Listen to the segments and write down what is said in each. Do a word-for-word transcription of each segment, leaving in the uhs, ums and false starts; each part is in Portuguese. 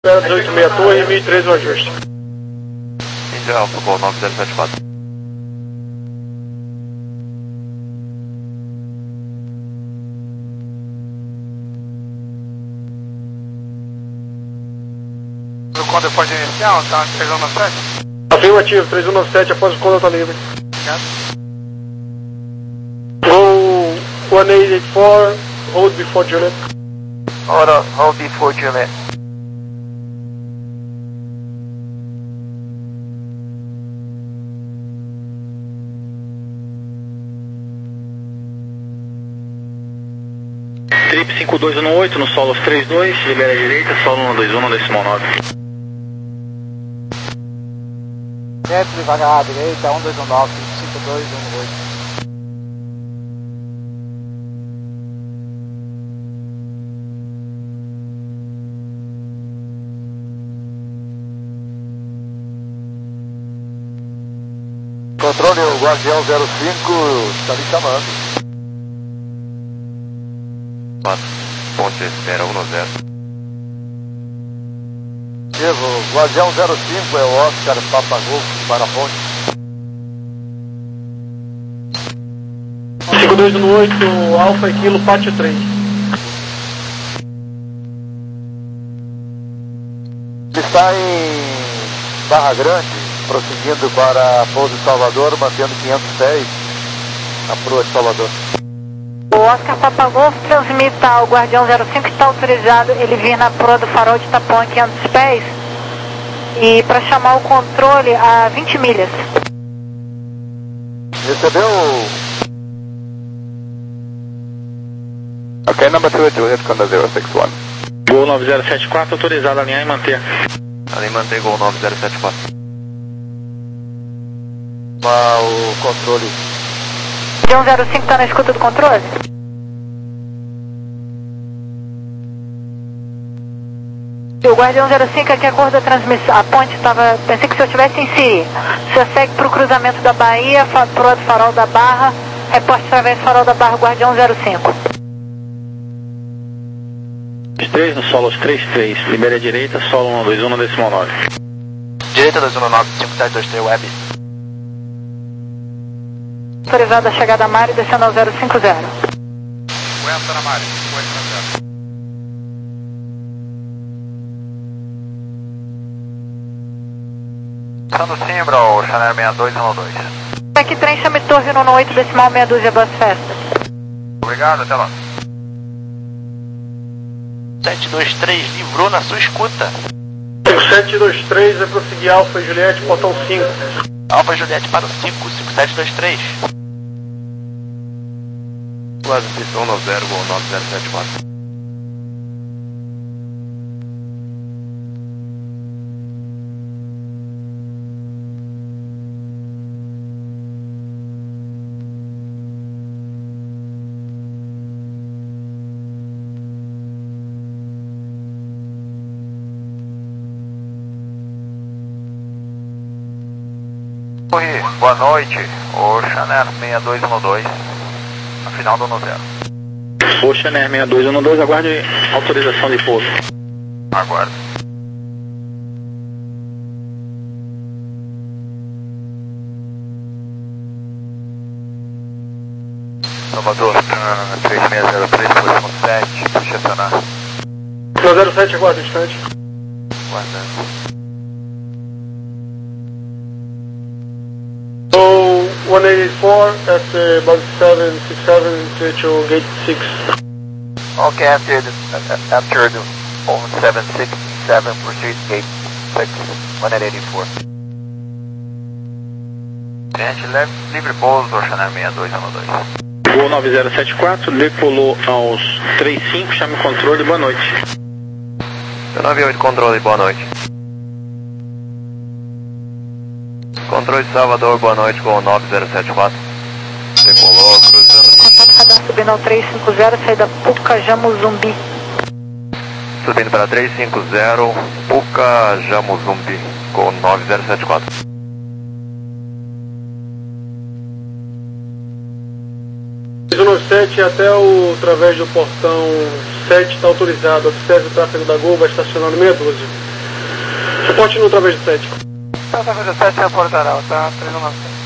dezoito meia torre e mil e três o ajuste. Índia Alfa, Gol nove zero sete quatro. Quando pode iniciar, tá três um nove sete? Afirmativo, três um nove sete, após o quando tá livre. Certo. Go one eight eight four, hold before Juliet. Hold on, hold before Juliet. Trip cinco dois um oito no solo três dois, libera a direita, solo um dois um no decimal nove. Quieto, devagar à direita, um dois um nove, cinco dois um oito. Controle, o Guardião zero cinco está me chamando. quatro, ponte espera um zero. Evo, Guardião zero cinco é o Oscar Papagol para a ponte. cinco dois um oito, Alfa e Kilo, Pátio três. Ele está em Barra Grande, prosseguindo para Pouso de Salvador, mantendo quinhentos pés na proa de Salvador. O Oscar Papagol transmita ao Guardião zero cinco, está autorizado ele vir na proa do farol de Tapão em quinhentos pés e para chamar o controle a vinte milhas. Recebeu? Ok, number two, Juliet, Conda zero six one. Gol nove zero sete quatro, autorizado a alinhar e manter. Ali mantém Gol nove zero sete quatro. O controle. Guardião zero cinco está na escuta do controle? O Guardião zero cinco aqui, acordo da transmissão. A ponte estava. Pensei que se eu estivesse em Siri. Você segue para o cruzamento da Bahia, proa do farol da Barra, reporte através do farol da Barra, Guardião zero cinco. três no solo três três, libera a direita, solo um dois um no decimal nove. Direita dois um nove, cinco sete dois três, web. Autorizado a chegada a Mari, descendo ao zero cinco zero. Aguenta na Mari, oito na zero. Sando Simbra, o Chanel seis dois um dois. Aqui trem chame torre no oito decimal meia dúzia, boas festas. Obrigado, até lá. sete dois três, livrou na sua escuta. sete dois três é prosseguir Alfa e Juliette, portão cinco. Alfa e Juliette para o cinco, cinco sete dois três. Quase pistão nove zero, Gol nove zero sete quatro. Boa noite, o Chanel seis dois um dois, no final do um zero. O Chanel seis dois um dois, aguarde autorização de pouso. Aguardo. Salvador, três seis zero três, posição sete, para estacionar. zero sete, aguarda instante. Guardando. one eight eight four at uh, about seven six seven to gate six. Okay, after the, uh, after the oh seven six seven, proceed gate six, one eight eight four. Gente, leve, livre pouso do Chanel seis dois um dois. Gol nove zero sete quatro, decolou aos três cinco, chame o controle, boa noite. nove oito, controle, boa noite. Controle de Salvador, boa noite, com nove zero sete quatro. Decolou, cruzando. Contato subindo ao três cinco zero, saída Puca, Jamuzumbi. Subindo para três cinco zero, Puca, Jamuzumbi, com nove zero sete quatro. três um nove sete até o, através do portão sete está autorizado. Observe o tráfego da Gol, vai estacionar no meia dúzia. Reporte no através do sete. Tá, através do sete, reportará, tá? três um nove sete.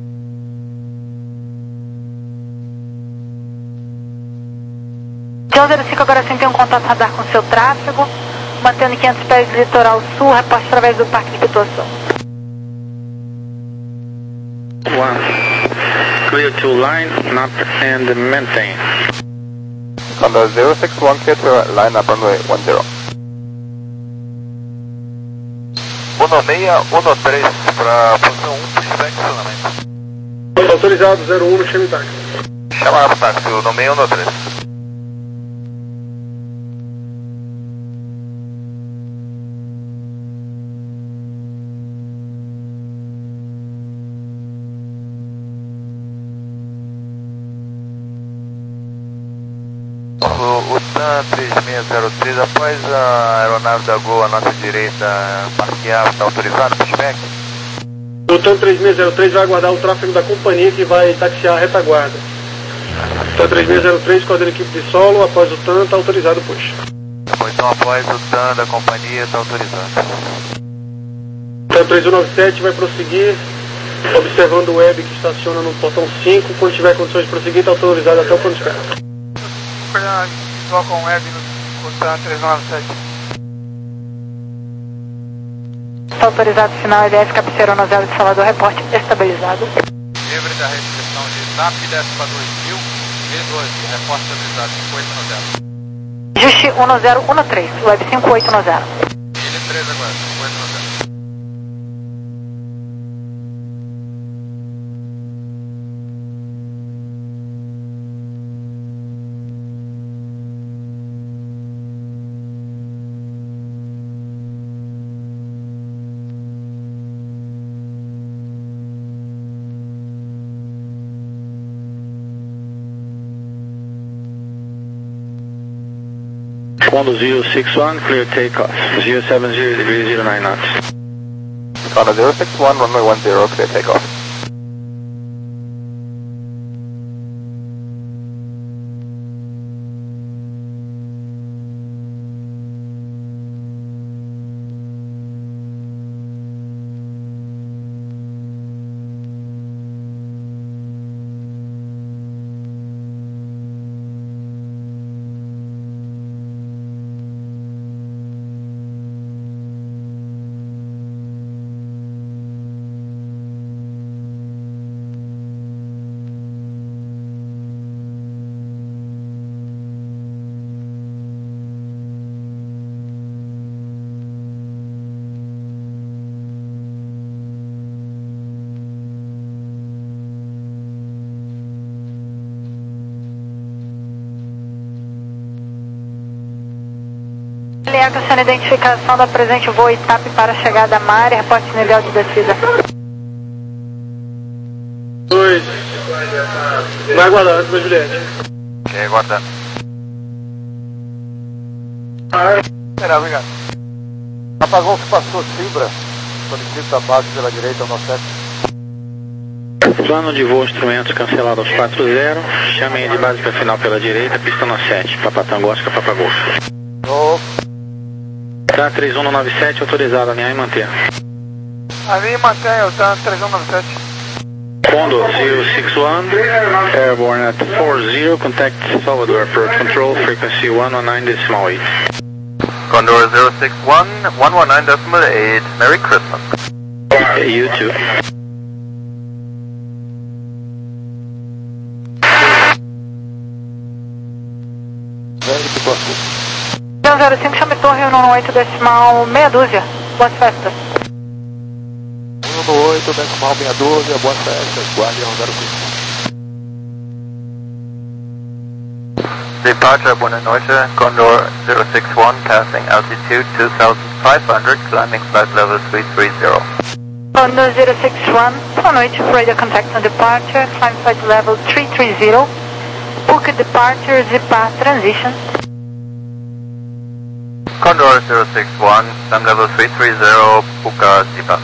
John zero cinco, agora sim tem um contato radar com seu tráfego, mantendo quinhentos pés do litoral sul, reporte através do Parque de Pituaçu. One. Clear to line up and maintain. Condor zero six one, clear to line up runway one zero. um seis um três para posição um, pushback e estacionamento. Autorizado zero um no chame táxi. Chama para táxi, um seis um três. O TAM três seis zero três, após a aeronave da Gol à nossa direita parquear, está autorizado para pushback? O TAM três seis zero três vai aguardar o tráfego da companhia que vai taxiar a retaguarda. TAM três seis zero três, coordenando a equipe de solo, após o TAM está autorizado o push. Então após o TAM da companhia está autorizado. TAM três um nove sete vai prosseguir, observando o web que estaciona no portão cinco, quando tiver condições de prosseguir está autorizado até o ponto de espera. Visual com web no TAM três um nove sete. Está autorizado final L S Cabeceira Nozelo de Salvador, reporte estabilizado. Livre da restrição de S A P, desce para dois mil, V doze, reporte estabilizado cinco oito nove zero. Justi um zero um três, web cinco oito nove zero. Ele três agora, cinco oito nove zero. Condor zero six one, clear takeoff. zero seven zero degrees zero nine knots. Condor zero six one, runway one zero, clear takeoff. Leandro, sendo identificação da presente voo e T A P para a chegada à Mare, reporte nível de descida. Dois. Vai aguardar antes da Juliette. Ok, aguardando. Será, obrigado. Apagou que passou Cimbra, solicita abaixo pela direita ao nosso sete. Plano de voo, instrumentos cancelado aos quatro zero. Chamem de básica final pela direita, pista no sete, Papatango, Oscar, Papagol. Oh. TAM três um nove sete, autorizado a alinhar e manter. Ali mantém o TAM três um nove sete. Condor zero six one, airborne at four zero, contact Salvador, approach control, frequency one one nine decimal eight. Condor zero six one, one one nine decimal eight, Merry Christmas. You too. John zero cinco, chame torre um oito decimal meia dúzia. Boas festas. um oito decimal meia dúzia, boas festas, Guardião zero cinco. Departure, buona noite, Condor zero six one, passing altitude two thousand five hundred, climbing flight level three three zero. Condor zero six one, boa noite, radio contact on departure, climb flight level three three zero. Book departure, Zipar transition. Condor zero six one, climb level three three zero, Puka Zipa.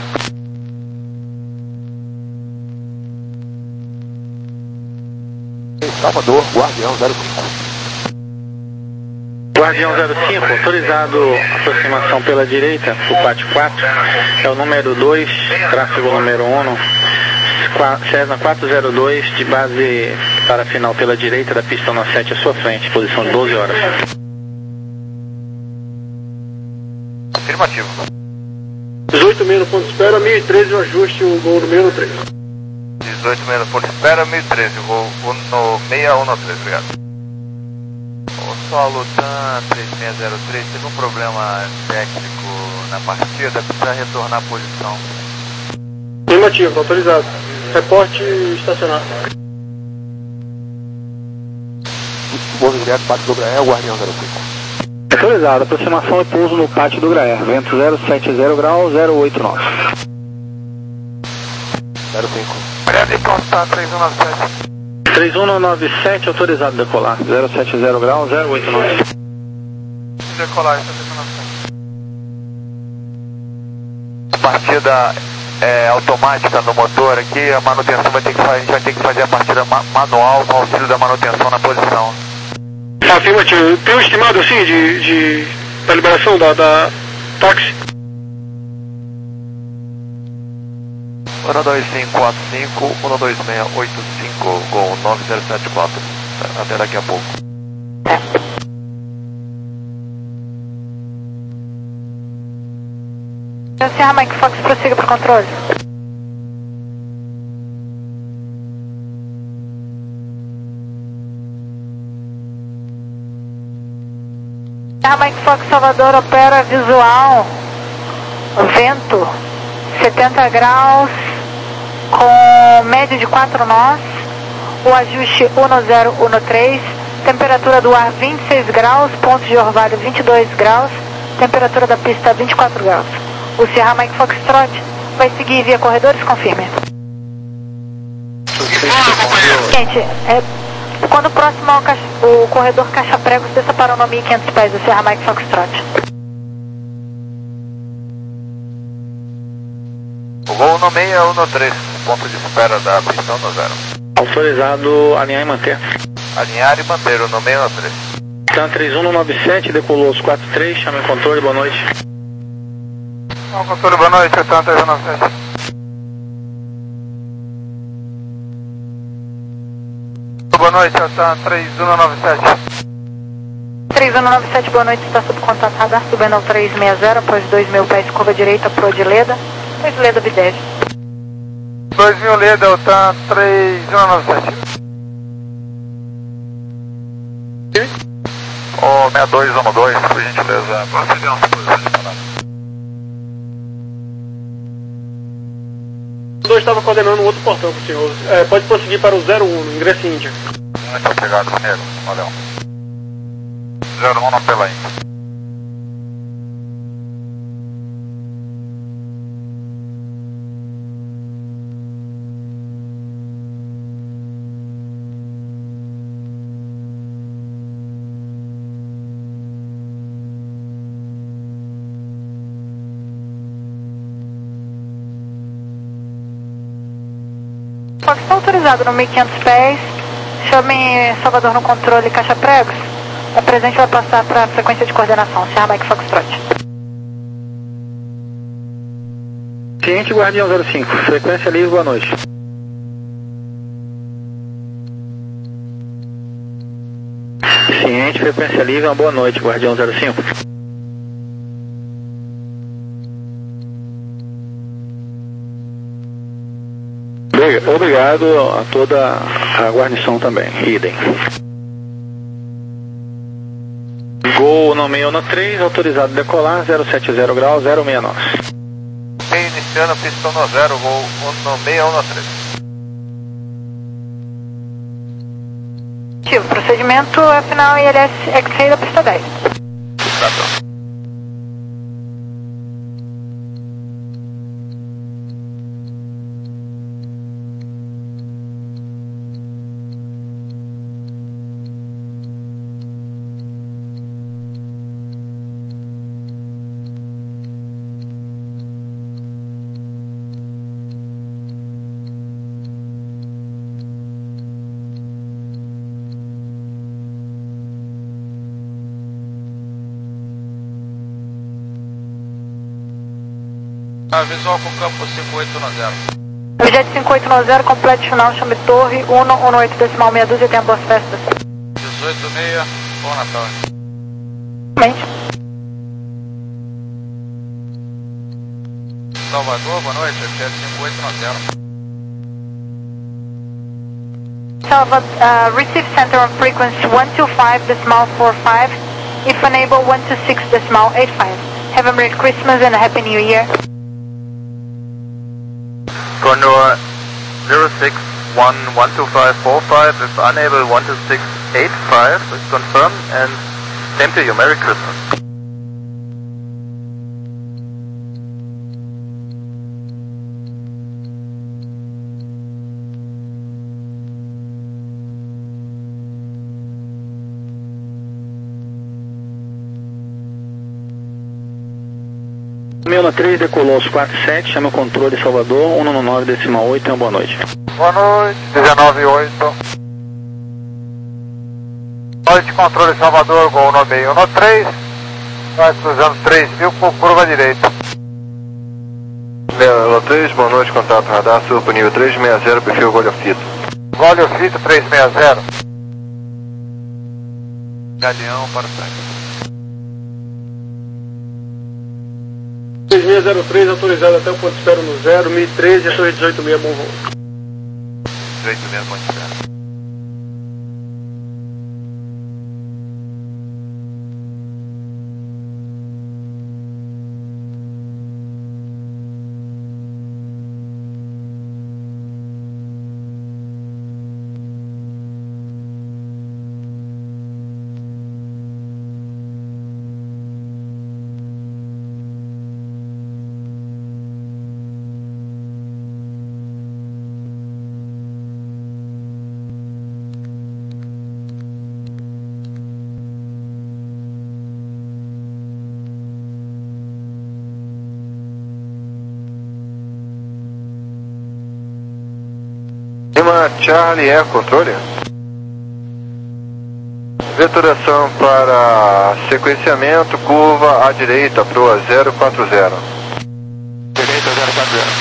Salvador, Guardião zero cinco. Guardião zero cinco, autorizado aproximação pela direita, o pátio quatro, é o número dois, tráfego número um, Cessna quatro zero dois, de base para final pela direita da pista nove sete à sua frente, posição de doze horas. Afirmativo. dezoito menos ponto de espera, mil e treze, o ajuste, o gol número três. dezoito menos ponto de espera, mil e treze, voo no seis um três, obrigado. O solo TAM três seis zero três teve um problema técnico na partida, precisa retornar à posição. Afirmativo, autorizado. Reporte estacionado. Bom, direto, pátio do Graé, Guardião zero cinco. Autorizado, aproximação e pouso no pátio do Graé, vento zero sete zero grau, zero oito nove. zero cinco. Obrigado, então está três um nove sete. três um nove sete, autorizado decolar, zero sete zero grau, zero oito nove. Decolar, está três um nove sete. Partida é, automática no motor aqui, a manutenção vai ter que fazer, a gente vai ter que fazer a partida ma manual com auxílio da manutenção na posição. Afirmativo. Tem um estimado assim de, de da liberação da, da táxi? um dois cinco quatro cinco, um dois seis oito cinco, Gol nove zero sete quatro. Até daqui a pouco. Sierra Mike Fox, prossiga para o controle. Sierra Mike Fox Salvador opera visual, vento setenta graus, com média de quatro nós, o ajuste um zero um três, temperatura do ar vinte e seis graus, ponto de orvalho vinte e dois graus, temperatura da pista vinte e quatro graus. O Sierra Mike Foxtrot vai seguir via corredores, confirme. Gente, é, quando próximo ao caixa, o corredor Caixa Pregos, desça para o nome mil e quinhentos pés do Sierra Mike Foxtrot. O voo no seis um três, ponto de espera da pista no zero. Autorizado alinhar e manter. Alinhar e manter o no seis um três. TAM três um nove sete, decolou os quatro três, chama em controle, boa noite. Bom, controle, boa noite, TAM três um nove sete. Boa noite, TAM três um nove sete. três um nove sete, boa noite, está sob contato radar, subindo ao trezentos e sessenta, após dois mil pés, curva direita, pro de Leda, dois Leda Bideve. dois mil Leda, TAM três um nove sete. O seis dois um dois, por gentileza, procedemos à posição de parada. O dois estava coordenando um outro portão para o senhor. É, pode prosseguir para o zero um, ingresso Índia. Muito obrigado, Mineiro. Valeu. zero um na pela Índia. Fox está autorizado no mil e quinhentos pés, chame Salvador no controle Caixa Pregos, o presente vai passar para a frequência de coordenação, Sierra Mike Foxtrot. Ciente Guardião zero cinco, frequência livre, boa noite. Ciente, frequência livre, uma boa noite, Guardião zero cinco. Obrigado a toda a guarnição também, idem. Gol no seis um três, autorizado decolar, zero sete zero grau, zero seis nove. Meio iniciando a pista no zero, voo no seis um três. Ativo, procedimento é final I L S X-Ray da pista dez. Tá. Ah, visual com campo cinco oito um zero. Jet cinco oito um zero, completo final, chame torre, um um oito decimal meia dúzia, tem boas festas. dezoito e meia, bom Natal. Mente. Salvador, boa noite, Jet cinco oito um zero. Salvador, uh, receive center on frequency one two five decimal four five, if unable one two six decimal eight five. Have a Merry Christmas and a Happy New Year. Condor zero six one one two five four five, if unable one two six eight five is confirmed, and same to you, Merry Christmas. Mila três decolou aos quatro sete, chama o controle Salvador, um nove decimal oito, então boa noite. Boa noite, dezenove oito. Noite, controle Salvador, Gol nove um três. Nós cruzamos três mil por curva direita. Mila três, boa noite, contato radar, sul nível três seis zero, perfil Golhofito. Golhofito três seis zero. Galeão para o tanque. três seis zero três, autorizado até o ponto de espera no zero, mil e treze, a torre dezoito meia, bom voo. dezoito meia, ponto de espera. Lima Charlie Air Controle. Veturação para sequenciamento, curva à direita, proa zero quatro zero. Direita zero quatro zero.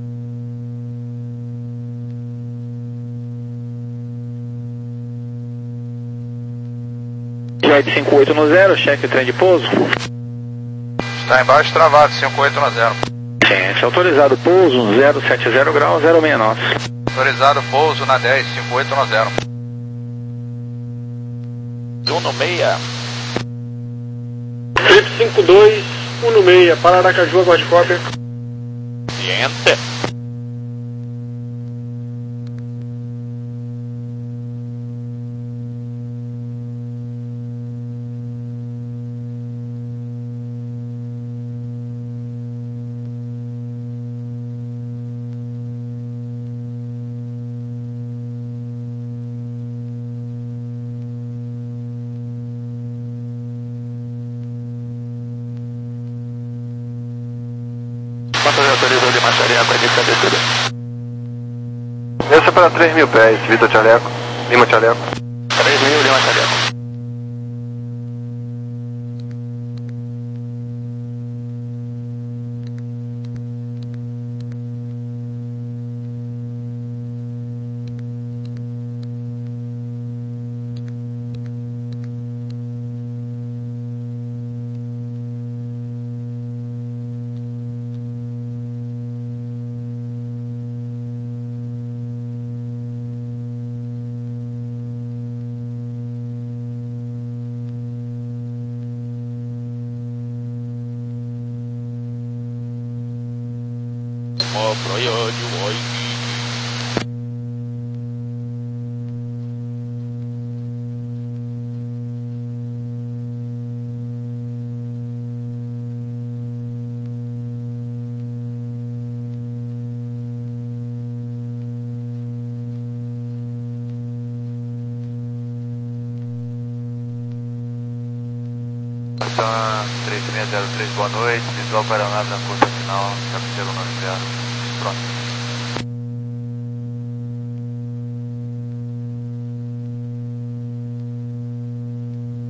Jet cinco oito um zero, cheque o trem de pouso. Está embaixo travado, cinco oito um zero. Ciência, autorizado pouso, zero sete zero grau, zero seis nove. Autorizado pouso na dez, cinco oito um zero. um no meia. Trip cinco dois um no meia, para Aracaju, aguarde cópia. Ciência. Quantas autorizou de Machariaco aqui de descida? Essa é para três mil pés, Vitor Chaleco, Lima Chaleco. três mil de Machariaco. Ó, praia de Waikiki. três seis zero três, boa noite, visual para a aeronave na curva final, cabeceira nove zero, pronto.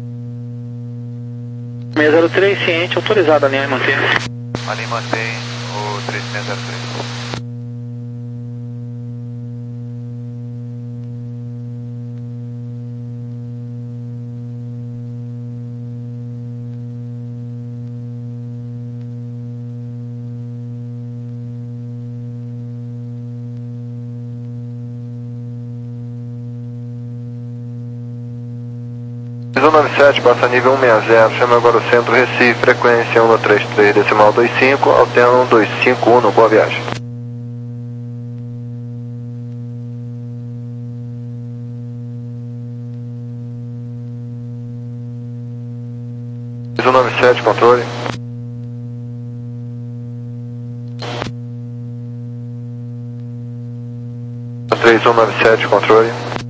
seis zero três, ciente, autorizado a linha e manter. Ali mantém o três seis zero três. um nove sete, passa nível cento e sessenta, chama agora o centro Recife, frequência cento e trinta e três, decimal vinte e cinco, alterno dois cinco um, boa viagem. cento e noventa e sete, controle. três um nove sete, controle.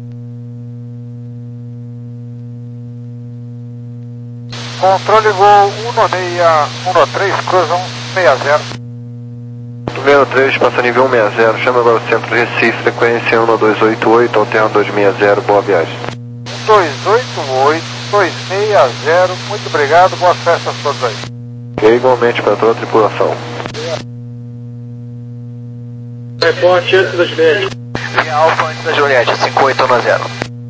Controle voo um nove seis um três, cruza um seis zero. Número três, passa nível cento e sessenta, chama agora o centro Recife, frequência um dois oito oito, alterno dois seis zero, boa viagem. um dois oito oito, dois seis zero, muito obrigado, boas festas a todos aí. Ok, igualmente para toda a tripulação. Reporte antes da Juliette. Linha Alfa antes da Juliette, cinco oito um zero.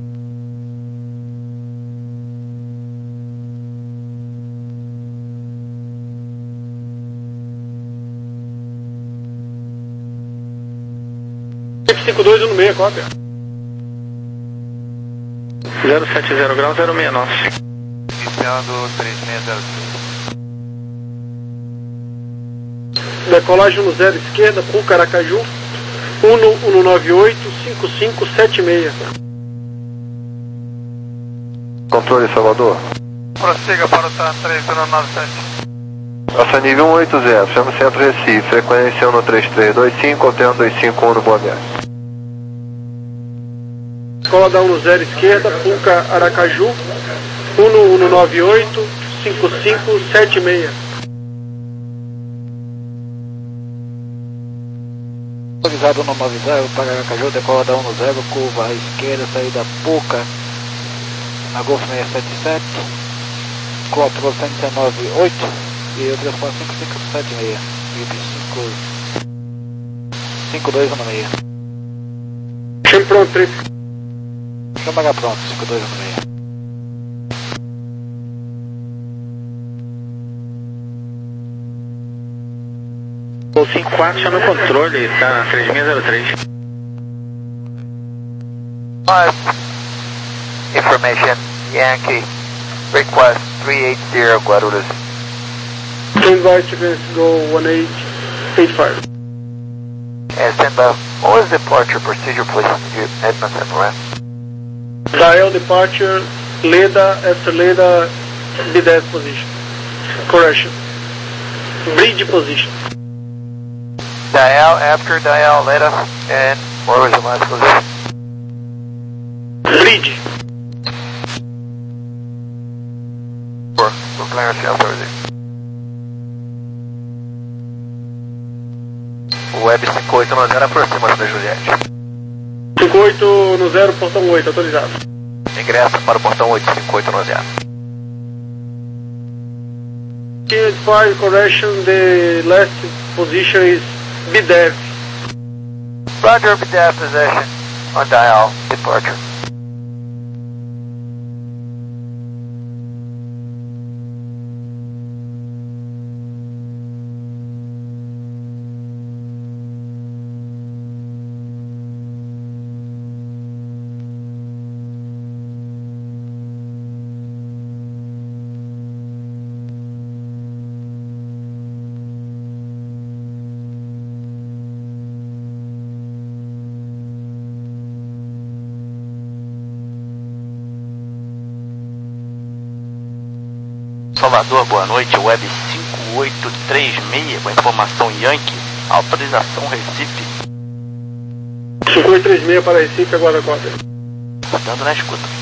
cinco dois um seis, cópia. zero sete zero grau, zero seis nove. Iniciando três seis zero três. Decolagem no zero esquerda, Puca Aracaju, um um nove oito cinco cinco sete seis. Controle Salvador. Prossiga para o TAM três um nove sete. Passa nível cento e oitenta, chama o centro Recife, frequência um três três dois cinco, alterno dois cinco um, boa viagem. Escola da um zero esquerda, Puca Aracaju, um um nove oito cinco cinco sete seis. Avisado um nove zero para Aracaju, decola da um zero, curva à esquerda, saída Puca, na Golf seis sete sete, controle cento e dezenove oito e o transporte cinco cinco sete seis, cinco cinco dois um seis. Chame pronto, trip. Chama H pronto, cinco dois um seis. O cinco quatro chama o controle, tá três seis zero três. Five. Information, Yankee, request three eight zero, Guarulhos. Stand by to go one eight eight five. And stand by. What was the departure procedure, please? Edmondson, right? Dial departure, Leda, after Leda, B dez position. Correction. Bridge position. Dial, after dial, let us, and where was the last position? Bridge. For, for clearance authority. Web cinco oito um zero, aproxima-se da Juliette. cinco oito no zero, portão oito, autorizado. Ingressa para o portão oito, cinco oito um zero. Five correction, the last position is B dez. Roger, B dez possession on dial, departure. Salvador, boa noite, Web cinco oito três seis, com a informação Yankee, autorização Recife. cinco oito três seis para Recife, aguarda a cópia. Dando na escuta.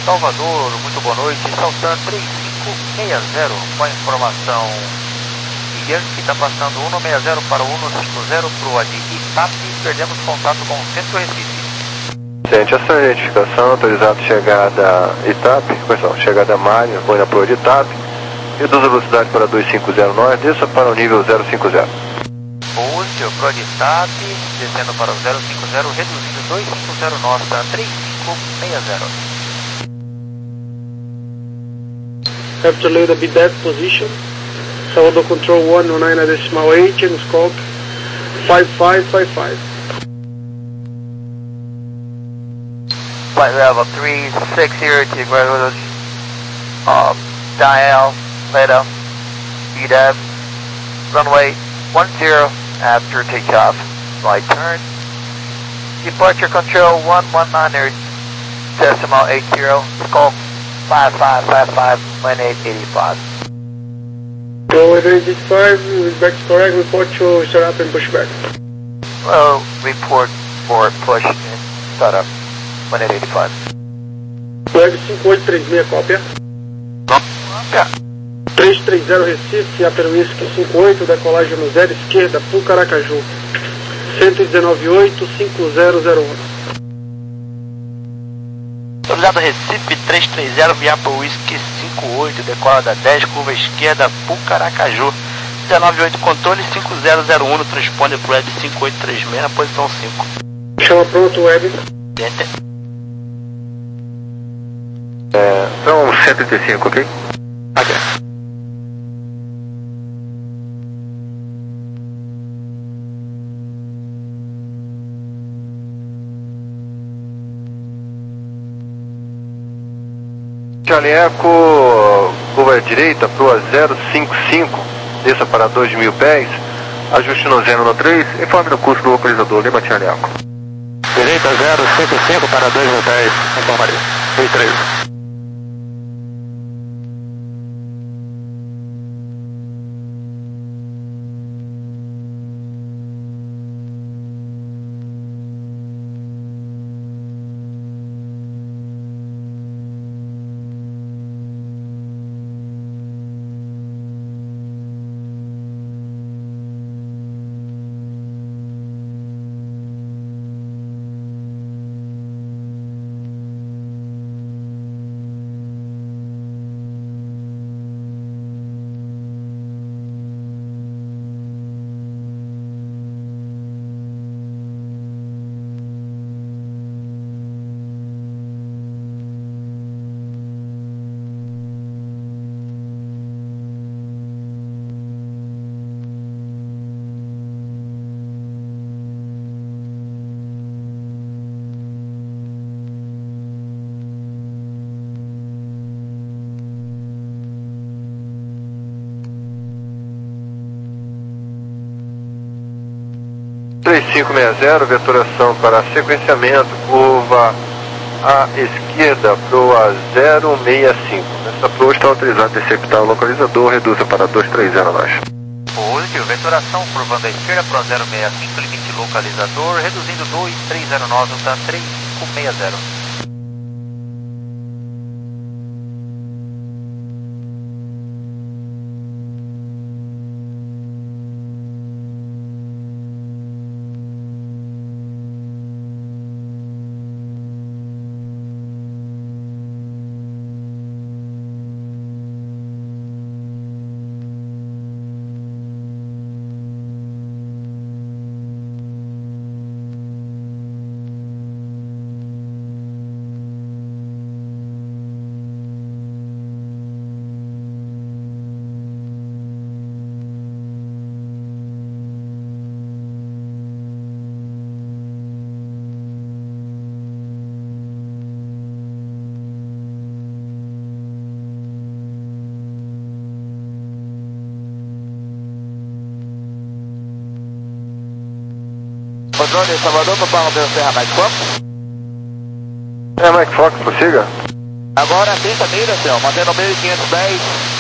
Salvador, muito boa noite. Saltan três cinco seis zero, com a informação Yankee está passando cento e sessenta para o cento e cinquenta para o A D Itap, perdemos contato com o Centro Recife. Gente, essa identificação autorizado chegada Itap, pessoal, chegada Mário, apoio na proa de Itap, reduz a velocidade para duzentos e cinquenta nós, desça para o nível zero cinquenta. Positivo, proa de Itap, descendo para o zero cinquenta, reduzindo duzentos e cinquenta nossa, três cinco seis zero. Have to leave the B D E P position. Salvador Control one oh nine decimal eight and scope five five five five. Flight level three six here to Guadalupe, uh, dial, Leda, B D E P, runway one zero after takeoff, right turn, departure control one one nine decimal eight zero, scope five five five five, one eight eight five. Go one eight eight five, back correct, report to startup and pushback. Well, report for push and startup, one eight eight five. Web cinco oito três seis, cópia. Yeah. três três zero Recife, Upper Whisky cinco oito, decolagem no zero esquerda, Pucaracaju. cento e dezenove oito, cinco zero zero um. Autorizado Recife três três zero, via para o Whisky cinco oito, decola da dez, curva esquerda, Pucaracaju. dezenove oito, controle cinco zero zero um, transponder para o Web cinco oito três seis na posição cinco. Chama pronto, Web. Enter. É, são cento e trinta e cinco, ok? Ok. Charlie Eco, curva direita, proa zero cinco cinco, desça para dois mil pés, ajuste no zero no três, informe do curso do localizador, Lima Charlie Eco. Direita zero cinco cinco para dois mil pés, informaria. dois três. três cinco seis zero, veturação para sequenciamento, curva à esquerda, proa zero seis cinco. Essa proa está autorizada a interceptar o localizador, reduza para dois três zero nós. Positivo, veturação, curvando à esquerda, proa zero seis cinco, limite localizador, reduzindo dois três zero nove, tá três cinco seis zero. Controle Salvador, para o Serra Mike Fox. É, Mike Fox, prossiga. Agora trinta milhas, senhor, mantendo mil e quinhentos pés.